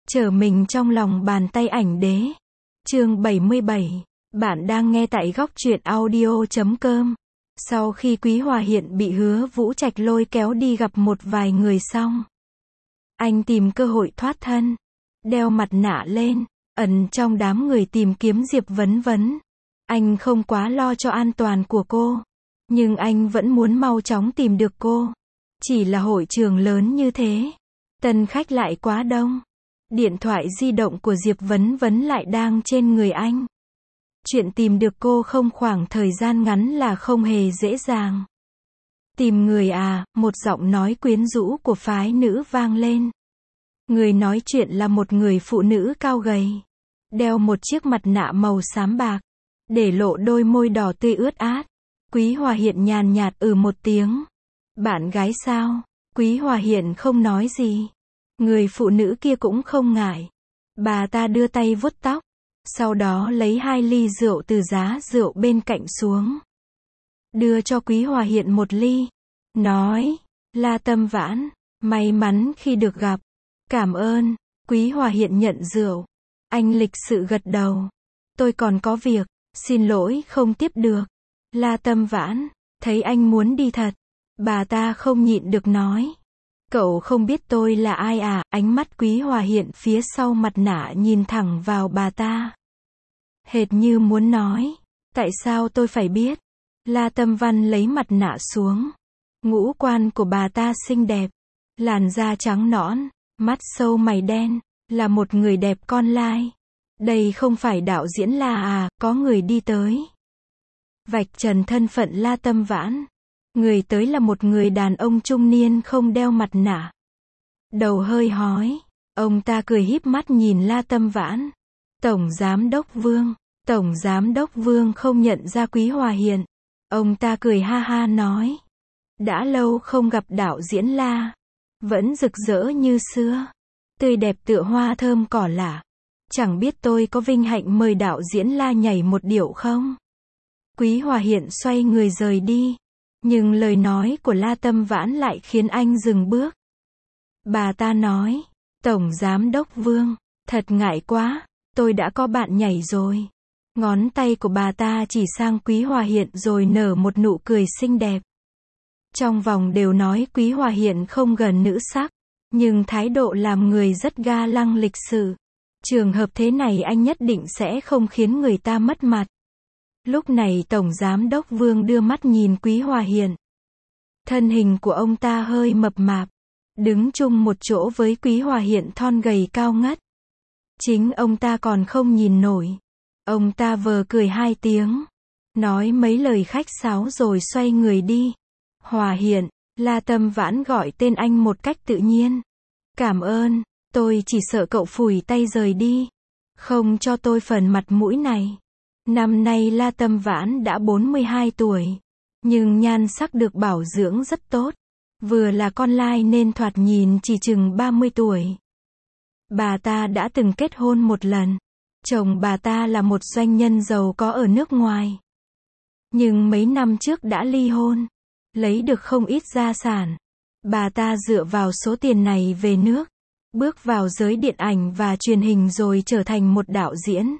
Trở mình trong lòng bàn tay ảnh đế. Chương 77. Bạn đang nghe tại góc truyện audio.com. Sau khi Quý Hòa Hiện bị Hứa Vũ Trạch lôi kéo đi gặp một vài người xong, anh tìm cơ hội thoát thân, đeo mặt nạ lên, ẩn trong đám người tìm kiếm Diệp Vấn Vấn. Anh không quá lo cho an toàn của cô, nhưng anh vẫn muốn mau chóng tìm được cô. Chỉ là hội trường lớn như thế, tân khách lại quá đông. Điện thoại di động của Diệp Vấn Vấn lại đang trên người anh. Chuyện tìm được cô không khoảng thời gian ngắn là không hề dễ dàng. Tìm người à, một giọng nói quyến rũ của phái nữ vang lên. Người nói chuyện là một người phụ nữ cao gầy, đeo một chiếc mặt nạ màu xám bạc, để lộ đôi môi đỏ tươi ướt át. Quý Hòa Hiện nhàn nhạt một tiếng. Bạn gái sao? Quý Hòa Hiện không nói gì. Người phụ nữ kia cũng không ngại. Bà ta đưa tay vuốt tóc, sau đó lấy 2 ly rượu từ giá rượu bên cạnh xuống, đưa cho Quý Hòa Hiện một ly, nói, La Tâm Vãn, may mắn khi được gặp. Cảm ơn. Quý Hòa Hiện nhận rượu. Anh lịch sự gật đầu. Tôi còn có việc, xin lỗi không tiếp được. La Tâm Vãn, thấy anh muốn đi thật. Bà ta không nhịn được nói. Cậu không biết tôi là ai à? Ánh mắt Quý Hòa Hiện phía sau mặt nạ nhìn thẳng vào bà ta, hệt như muốn nói, tại sao tôi phải biết? La Tâm Văn lấy mặt nạ xuống. Ngũ quan của bà ta xinh đẹp, làn da trắng nõn, mắt sâu mày đen, là một người đẹp con lai. Đây không phải đạo diễn La à? Có người đi tới, vạch trần thân phận La Tâm Vãn. Người tới là một người đàn ông trung niên không đeo mặt nạ, đầu hơi hói. Ông ta cười híp mắt nhìn La Tâm Vãn. Tổng Giám đốc Vương. Tổng Giám đốc Vương không nhận ra Quý Hòa Hiện. Ông ta cười ha ha nói. Đã lâu không gặp đạo diễn La. Vẫn rực rỡ như xưa, tươi đẹp tựa hoa thơm cỏ lạ. Chẳng biết tôi có vinh hạnh mời đạo diễn La nhảy một điệu không? Quý Hòa Hiện xoay người rời đi. Nhưng lời nói của La Tâm Vãn lại khiến anh dừng bước. Bà ta nói, Tổng Giám đốc Vương, thật ngại quá, tôi đã có bạn nhảy rồi. Ngón tay của bà ta chỉ sang Quý Hòa Hiện rồi nở một nụ cười xinh đẹp. Trong vòng đều nói Quý Hòa Hiện không gần nữ sắc, nhưng thái độ làm người rất ga lăng lịch sự. Trường hợp thế này anh nhất định sẽ không khiến người ta mất mặt. Lúc này Tổng Giám đốc Vương đưa mắt nhìn Quý Hòa Hiện. Thân hình của ông ta hơi mập mạp, đứng chung một chỗ với Quý Hòa Hiện thon gầy cao ngất. Chính ông ta còn không nhìn nổi. Ông ta vờ cười 2 tiếng, nói mấy lời khách sáo rồi xoay người đi. Hòa Hiện, La Tâm Vãn gọi tên anh một cách tự nhiên. Cảm ơn, tôi chỉ sợ cậu phủi tay rời đi, không cho tôi phần mặt mũi này. Năm nay La Tâm Vãn đã 42 tuổi, nhưng nhan sắc được bảo dưỡng rất tốt. Vừa là con lai nên thoạt nhìn chỉ chừng 30 tuổi. Bà ta đã từng kết hôn một lần. Chồng bà ta là một doanh nhân giàu có ở nước ngoài, nhưng mấy năm trước đã ly hôn, lấy được không ít gia sản. Bà ta dựa vào số tiền này về nước, bước vào giới điện ảnh và truyền hình rồi trở thành một đạo diễn.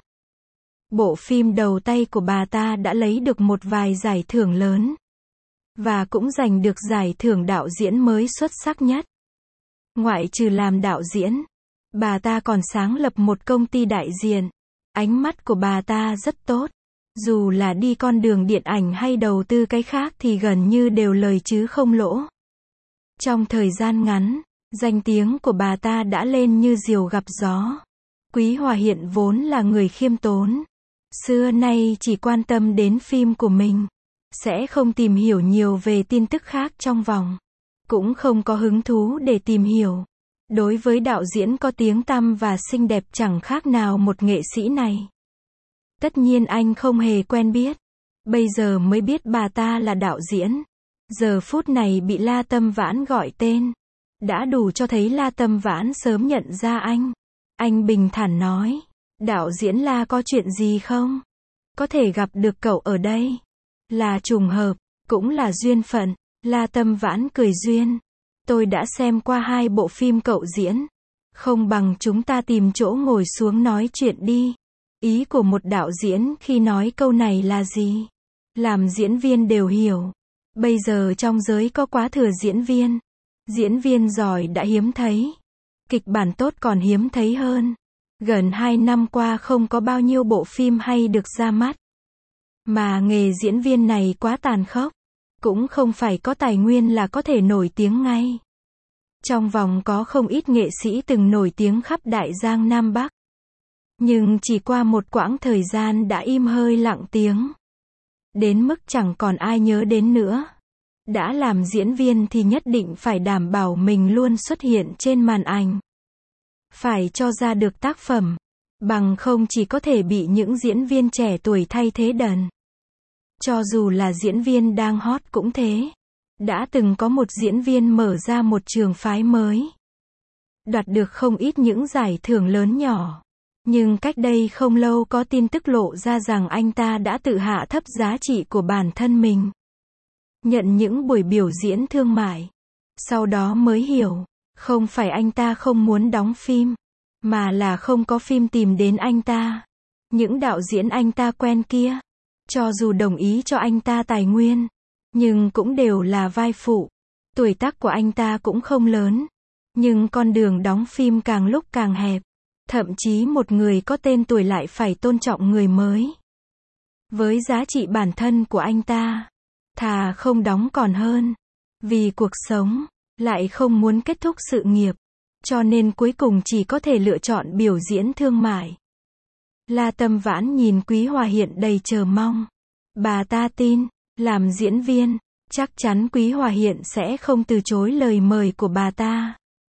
Bộ phim đầu tay của bà ta đã lấy được một vài giải thưởng lớn, và cũng giành được giải thưởng đạo diễn mới xuất sắc nhất. Ngoại trừ làm đạo diễn, bà ta còn sáng lập một công ty đại diện. Ánh mắt của bà ta rất tốt. Dù là đi con đường điện ảnh hay đầu tư cái khác thì gần như đều lời chứ không lỗ. Trong thời gian ngắn, danh tiếng của bà ta đã lên như diều gặp gió. Quý Hòa Hiện vốn là người khiêm tốn, xưa nay chỉ quan tâm đến phim của mình, sẽ không tìm hiểu nhiều về tin tức khác trong vòng, cũng không có hứng thú để tìm hiểu. Đối với đạo diễn có tiếng tăm và xinh đẹp chẳng khác nào một nghệ sĩ này. Tất nhiên anh không hề quen biết. Bây giờ mới biết bà ta là đạo diễn. Giờ phút này bị La Tâm Vãn gọi tên, đã đủ cho thấy La Tâm Vãn sớm nhận ra anh. Anh bình thản nói, đạo diễn La có chuyện gì không? Có thể gặp được cậu ở đây là trùng hợp, cũng là duyên phận. La Tâm Vãn cười duyên. Tôi đã xem qua 2 bộ phim cậu diễn, Không bằng chúng ta tìm chỗ ngồi xuống nói chuyện đi. Ý của một đạo diễn khi nói câu này là gì? Làm diễn viên đều hiểu. Bây giờ trong giới có quá thừa diễn viên. Diễn viên giỏi đã hiếm thấy. Kịch bản tốt còn hiếm thấy hơn. Gần 2 năm qua không có bao nhiêu bộ phim hay được ra mắt. Mà nghề diễn viên này quá tàn khốc. Cũng không phải có tài nguyên là có thể nổi tiếng ngay. Trong vòng có không ít nghệ sĩ từng nổi tiếng khắp Đại Giang Nam Bắc. Nhưng chỉ qua một quãng thời gian đã im hơi lặng tiếng. Đến mức chẳng còn ai nhớ đến nữa. Đã làm diễn viên thì nhất định phải đảm bảo mình luôn xuất hiện trên màn ảnh. Phải cho ra được tác phẩm. Bằng không chỉ có thể bị những diễn viên trẻ tuổi thay thế đần. Cho dù là diễn viên đang hot cũng thế. Đã từng có một diễn viên mở ra một trường phái mới. Đoạt được không ít những giải thưởng lớn nhỏ. Nhưng cách đây không lâu có tin tức lộ ra rằng anh ta đã tự hạ thấp giá trị của bản thân mình. Nhận những buổi biểu diễn thương mại. Sau đó mới hiểu, không phải anh ta không muốn đóng phim, mà là không có phim tìm đến anh ta. Những đạo diễn anh ta quen kia, cho dù đồng ý cho anh ta tài nguyên, nhưng cũng đều là vai phụ. Tuổi tác của anh ta cũng không lớn, nhưng con đường đóng phim càng lúc càng hẹp. Thậm chí một người có tên tuổi lại phải tôn trọng người mới. Với giá trị bản thân của anh ta, thà không đóng còn hơn. Vì cuộc sống, lại không muốn kết thúc sự nghiệp. Cho nên cuối cùng chỉ có thể lựa chọn biểu diễn thương mại. La Tâm Vãn nhìn Quý Hòa Hiện đầy chờ mong. Bà ta tin, làm diễn viên, chắc chắn Quý Hòa Hiện sẽ không từ chối lời mời của bà ta.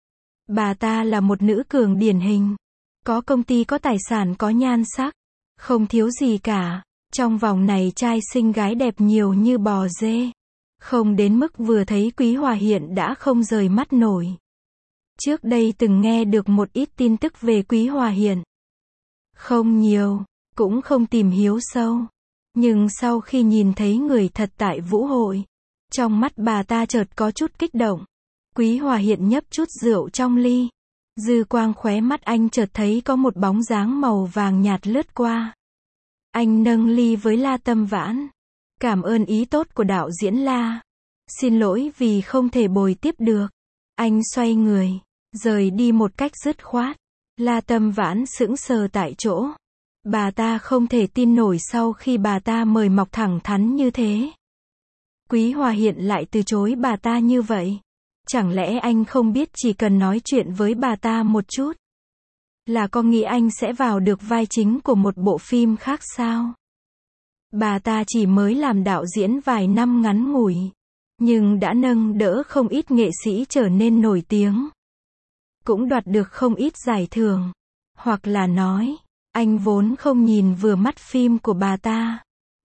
Bà ta là một nữ cường điển hình. Có công ty, có tài sản, có nhan sắc. Không thiếu gì cả. Trong vòng này trai xinh gái đẹp nhiều như bò dê. Không đến mức vừa thấy Quý Hòa Hiện đã không rời mắt nổi. Trước đây từng nghe được một ít tin tức về Quý Hòa Hiện. Không nhiều, cũng không tìm hiểu sâu. Nhưng sau khi nhìn thấy người thật tại vũ hội, trong mắt bà ta chợt có chút kích động. Quý Hòa Hiện nhấp chút rượu trong ly. Dư quang khóe mắt anh chợt thấy có một bóng dáng màu vàng nhạt lướt qua. Anh nâng ly với La Tâm Vãn. Cảm ơn ý tốt của đạo diễn La. Xin lỗi vì không thể bồi tiếp được. Anh xoay người, rời đi một cách dứt khoát. La Tâm Vãn sững sờ tại chỗ. Bà ta không thể tin nổi sau khi bà ta mời mọc thẳng thắn như thế. Quý Hòa Hiện lại từ chối bà ta như vậy. Chẳng lẽ anh không biết chỉ cần nói chuyện với bà ta một chút là có nghĩ anh sẽ vào được vai chính của một bộ phim khác sao? Bà ta chỉ mới làm đạo diễn vài năm ngắn ngủi, nhưng đã nâng đỡ không ít nghệ sĩ trở nên nổi tiếng. Cũng đoạt được không ít giải thưởng. Hoặc là nói, anh vốn không nhìn vừa mắt phim của bà ta.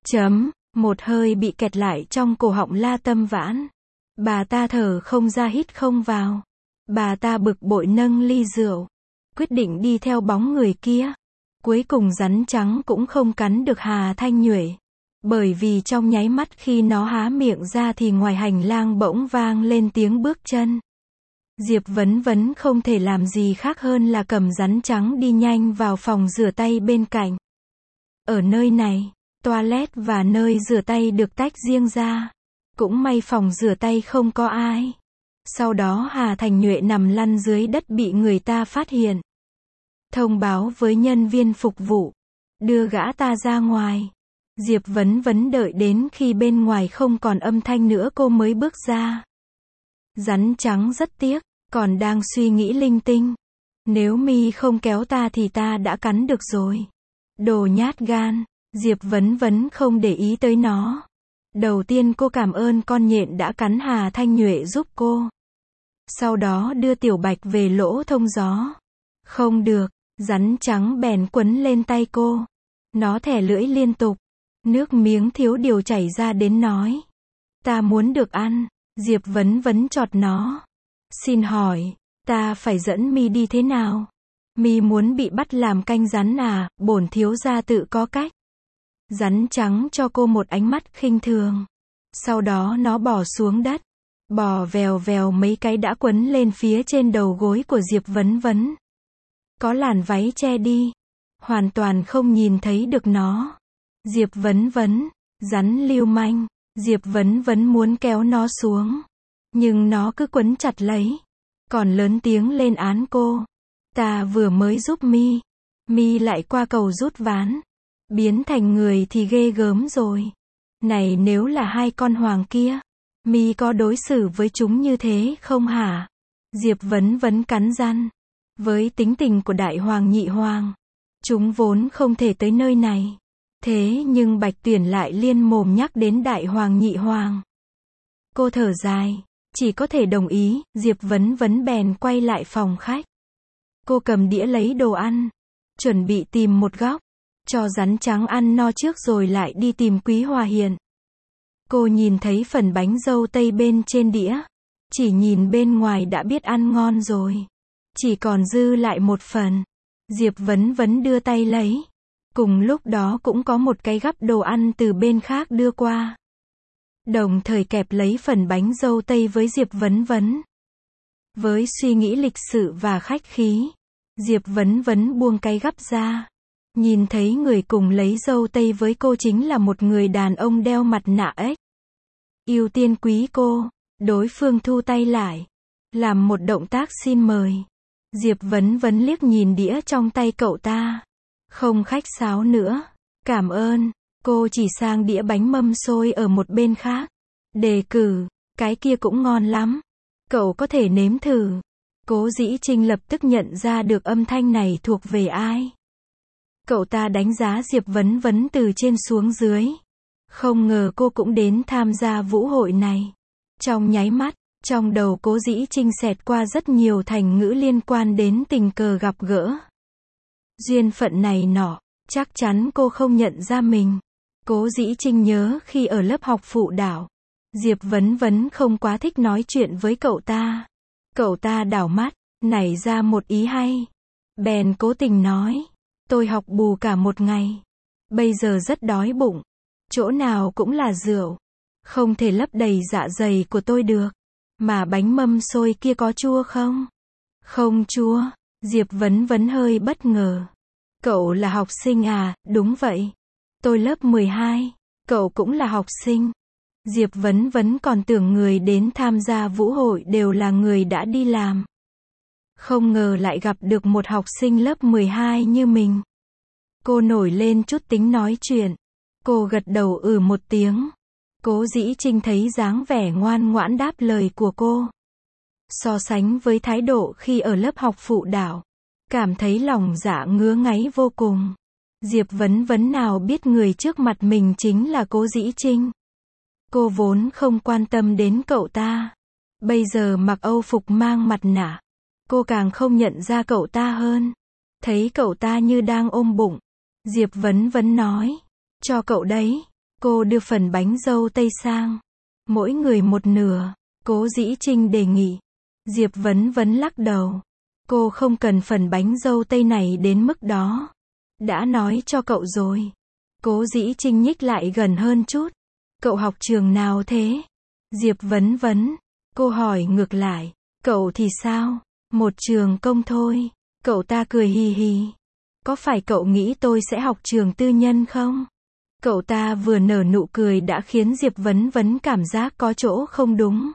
Một hơi bị kẹt lại trong cổ họng La Tâm Vãn. Bà ta thở không ra hít không vào. Bà ta bực bội nâng ly rượu. Quyết định đi theo bóng người kia. Cuối cùng rắn trắng cũng không cắn được Hà Thanh Nhuệ. Bởi vì trong nháy mắt khi nó há miệng ra thì ngoài hành lang bỗng vang lên tiếng bước chân. Diệp Vấn Vấn không thể làm gì khác hơn là cầm rắn trắng đi nhanh vào phòng rửa tay bên cạnh. Ở nơi này, toilet và nơi rửa tay được tách riêng ra. Cũng may phòng rửa tay không có ai. Sau đó Hà Thành Nhuệ nằm lăn dưới đất bị người ta phát hiện. Thông báo với nhân viên phục vụ. Đưa gã ta ra ngoài. Diệp Vấn Vấn đợi đến khi bên ngoài không còn âm thanh nữa cô mới bước ra. Rắn trắng rất tiếc, còn đang suy nghĩ linh tinh. Nếu mi không kéo ta thì ta đã cắn được rồi. Đồ nhát gan. Diệp Vấn Vấn không để ý tới nó. Đầu tiên cô cảm ơn con nhện đã cắn Hà Thanh Nhuệ giúp cô. Sau đó đưa Tiểu Bạch về lỗ thông gió. Không được, rắn trắng bèn quấn lên tay cô. Nó thè lưỡi liên tục. Nước miếng thiếu điều chảy ra đến nói. Ta muốn được ăn. Diệp Vấn Vấn chọt nó. Xin hỏi, ta phải dẫn mi đi thế nào? Mi muốn bị bắt làm canh rắn à? Bổn thiếu gia tự có cách. Rắn trắng cho cô một ánh mắt khinh thường. Sau đó nó bò xuống đất. Bò vèo vèo mấy cái đã quấn lên phía trên đầu gối của Diệp Vấn Vấn. có làn váy che đi, hoàn toàn không nhìn thấy được nó. Diệp Vấn Vấn, rắn lưu manh, Diệp Vấn Vấn muốn kéo nó xuống, nhưng nó cứ quấn chặt lấy, còn lớn tiếng lên án cô. Ta vừa mới giúp mi lại qua cầu rút ván, biến thành người thì ghê gớm rồi. Này nếu là hai con hoàng kia, mi có đối xử với chúng như thế không hả? Diệp Vấn Vấn cắn răng. Với tính tình của đại hoàng nhị hoàng, chúng vốn không thể tới nơi này. Thế nhưng Bạch Tuyển lại liên mồm nhắc đến đại hoàng nhị hoàng. Cô thở dài, chỉ có thể đồng ý. Diệp Vấn Vấn bèn quay lại phòng khách. Cô cầm đĩa lấy đồ ăn, chuẩn bị tìm một góc, cho rắn trắng ăn no trước rồi lại đi tìm Quý Hòa Hiền. Cô nhìn thấy phần bánh dâu tây bên trên đĩa, chỉ nhìn bên ngoài đã biết ăn ngon rồi. Chỉ còn dư lại một phần. Diệp Vấn Vấn đưa tay lấy. Cùng lúc đó cũng có một cái gắp đồ ăn từ bên khác đưa qua. Đồng thời kẹp lấy phần bánh dâu tây với Diệp Vấn Vấn. Với suy nghĩ lịch sự và khách khí, Diệp Vấn Vấn buông cái gắp ra. Nhìn thấy người cùng lấy dâu tây với cô chính là một người đàn ông đeo mặt nạ ếch. Ưu tiên quý cô, đối phương thu tay lại, làm một động tác xin mời. Diệp Vấn Vấn liếc nhìn đĩa trong tay cậu ta. Không khách sáo nữa. Cảm ơn. Cô chỉ sang đĩa bánh mâm xôi ở một bên khác. Đề cử, cái kia cũng ngon lắm. Cậu có thể nếm thử. Cố Dĩ Trinh lập tức nhận ra được âm thanh này thuộc về ai. Cậu ta đánh giá Diệp Vấn Vấn từ trên xuống dưới. Không ngờ cô cũng đến tham gia vũ hội này. Trong nháy mắt, trong đầu Cố Dĩ Trinh xẹt qua rất nhiều thành ngữ liên quan đến tình cờ gặp gỡ. Duyên phận này nọ, chắc chắn cô không nhận ra mình. Cố Dĩ Trinh nhớ khi ở lớp học phụ đạo, Diệp Vấn Vấn không quá thích nói chuyện với cậu ta. Cậu ta đảo mắt, nảy ra một ý hay. Bèn cố tình nói, tôi học bù cả một ngày. Bây giờ rất đói bụng. Chỗ nào cũng là rượu. Không thể lấp đầy dạ dày của tôi được. Mà bánh mâm xôi kia có chua không? Không chua. Diệp Vấn Vấn hơi bất ngờ. Cậu là học sinh à? Đúng vậy. Tôi lớp 12. Cậu cũng là học sinh. Diệp Vấn Vấn còn tưởng người đến tham gia vũ hội đều là người đã đi làm. Không ngờ lại gặp được một học sinh lớp 12 như mình. Cô nổi lên chút tính nói chuyện. Cô gật đầu một tiếng. Cố Dĩ Trinh thấy dáng vẻ ngoan ngoãn đáp lời của cô. So sánh với thái độ khi ở lớp học phụ đạo, cảm thấy lòng dạ ngứa ngáy vô cùng. Diệp Vấn Vấn nào biết người trước mặt mình chính là Cố Dĩ Trinh. Cô vốn không quan tâm đến cậu ta. Bây giờ mặc Âu phục mang mặt nạ, cô càng không nhận ra cậu ta hơn. Thấy cậu ta như đang ôm bụng, Diệp Vấn Vấn nói, cho cậu đấy. Cô đưa phần bánh dâu tây sang. Mỗi người một nửa. Cố Dĩ Trinh đề nghị. Diệp Vấn Vấn lắc đầu. Cô không cần phần bánh dâu tây này đến mức đó. Đã nói cho cậu rồi. Cố Dĩ Trinh nhích lại gần hơn chút. Cậu học trường nào thế? Diệp Vấn Vấn. Cô hỏi ngược lại. Cậu thì sao? Một trường công thôi. Cậu ta cười hì hì. Có phải cậu nghĩ tôi sẽ học trường tư nhân không? Cậu ta vừa nở nụ cười đã khiến Diệp Vấn Vấn cảm giác có chỗ không đúng.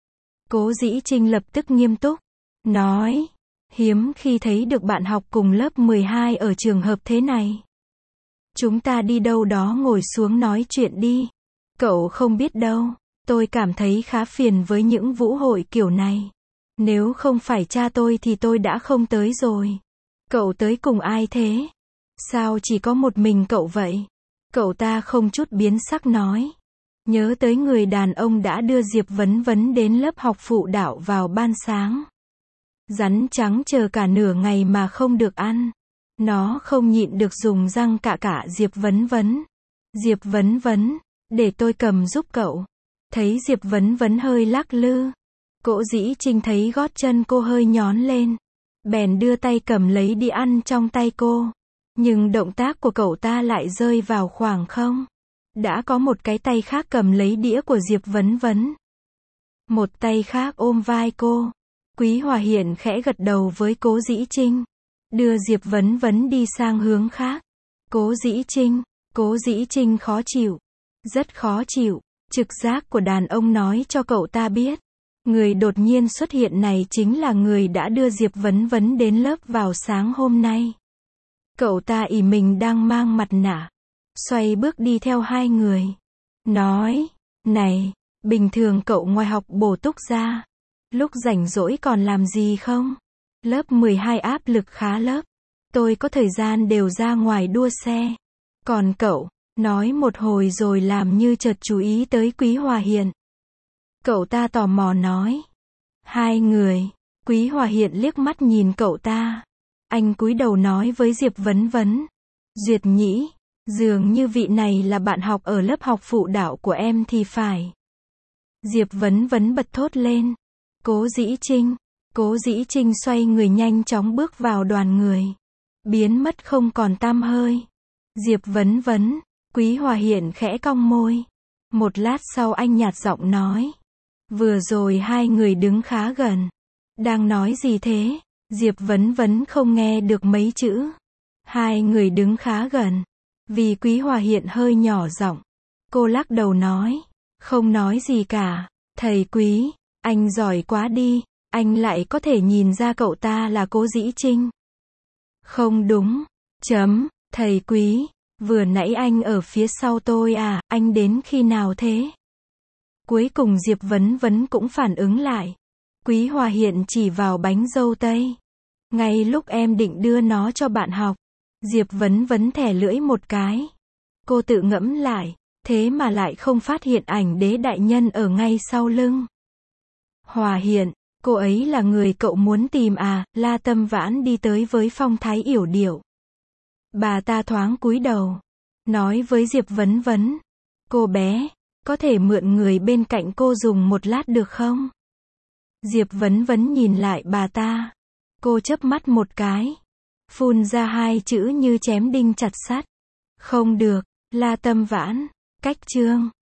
Cố Dĩ Trinh lập tức nghiêm túc. Nói. Hiếm khi thấy được bạn học cùng lớp 12 ở trường hợp thế này. Chúng ta đi đâu đó ngồi xuống nói chuyện đi. Cậu không biết đâu. Tôi cảm thấy khá phiền với những vũ hội kiểu này. Nếu không phải cha tôi thì tôi đã không tới rồi. Cậu tới cùng ai thế? Sao chỉ có một mình cậu vậy? Cậu ta không chút biến sắc nói. Nhớ tới người đàn ông đã đưa Diệp Vấn Vấn đến lớp học phụ đạo vào ban sáng. Rắn trắng chờ cả nửa ngày mà không được ăn. Nó không nhịn được dùng răng cạ cả Diệp Vấn Vấn. Diệp Vấn Vấn, để tôi cầm giúp cậu. Thấy Diệp Vấn Vấn hơi lắc lư. Cố Dĩ Trinh thấy gót chân cô hơi nhón lên. Bèn đưa tay cầm lấy đi ăn trong tay cô. Nhưng động tác của cậu ta lại rơi vào khoảng không. Đã có một cái tay khác cầm lấy đĩa của Diệp Vấn Vấn. Một tay khác ôm vai cô. Quý Hòa Hiển khẽ gật đầu với Cố Dĩ Trinh. đưa Diệp Vấn Vấn đi sang hướng khác. Cố Dĩ Trinh khó chịu. Rất khó chịu. Trực giác của đàn ông nói cho cậu ta biết. Người đột nhiên xuất hiện này chính là người đã đưa Diệp Vấn Vấn đến lớp vào sáng hôm nay. Cậu ta ỷ mình đang mang mặt nạ. Xoay bước đi theo hai người. Nói, này, bình thường cậu ngoài học bổ túc ra. Lúc rảnh rỗi còn làm gì không? Lớp 12 áp lực khá lớp. Tôi có thời gian đều ra ngoài đua xe. Còn cậu, nói một hồi rồi làm như chợt chú ý tới Quý Hòa Hiện. Cậu ta tò mò nói. Hai người. Quý Hòa Hiện liếc mắt nhìn cậu ta. Anh cúi đầu nói với Diệp Vấn Vấn. Duyệt nhĩ, dường như vị này là bạn học ở lớp học phụ đạo của em thì phải. Diệp Vấn Vấn bật thốt lên. Cố Dĩ Trinh xoay người nhanh chóng bước vào đoàn người. Biến mất không còn tăm hơi. Diệp Vấn Vấn, Quý Hòa Hiện khẽ cong môi. Một lát sau anh nhạt giọng nói. Vừa rồi hai người đứng khá gần. Đang nói gì thế? Diệp Vấn Vấn không nghe được mấy chữ. Hai người đứng khá gần. Vì Quý Hòa Hiện hơi nhỏ giọng. Cô lắc đầu nói. Không nói gì cả. Thầy Quý, anh giỏi quá đi. Anh lại có thể nhìn ra cậu ta là Cố Dĩ Trinh. Không đúng. Thầy Quý, vừa nãy anh ở phía sau tôi à, anh đến khi nào thế? Cuối cùng Diệp Vấn Vấn cũng phản ứng lại. Quý Hòa Hiện chỉ vào bánh dâu tây. Ngay lúc em định đưa nó cho bạn học. Diệp Vấn Vấn thè lưỡi một cái. Cô tự ngẫm lại, thế mà lại không phát hiện ảnh Đế đại nhân ở ngay sau lưng. Hòa Hiện, cô ấy là người cậu muốn tìm à? La Tâm Vãn đi tới với phong thái yểu điệu. Bà ta thoáng cúi đầu, nói với Diệp Vấn Vấn. Cô bé, có thể mượn người bên cạnh cô dùng một lát được không? Diệp Vấn Vấn nhìn lại bà ta. Cô chớp mắt một cái. Phun ra hai chữ như chém đinh chặt sắt. Không được, La Tâm Vãn. Cách chương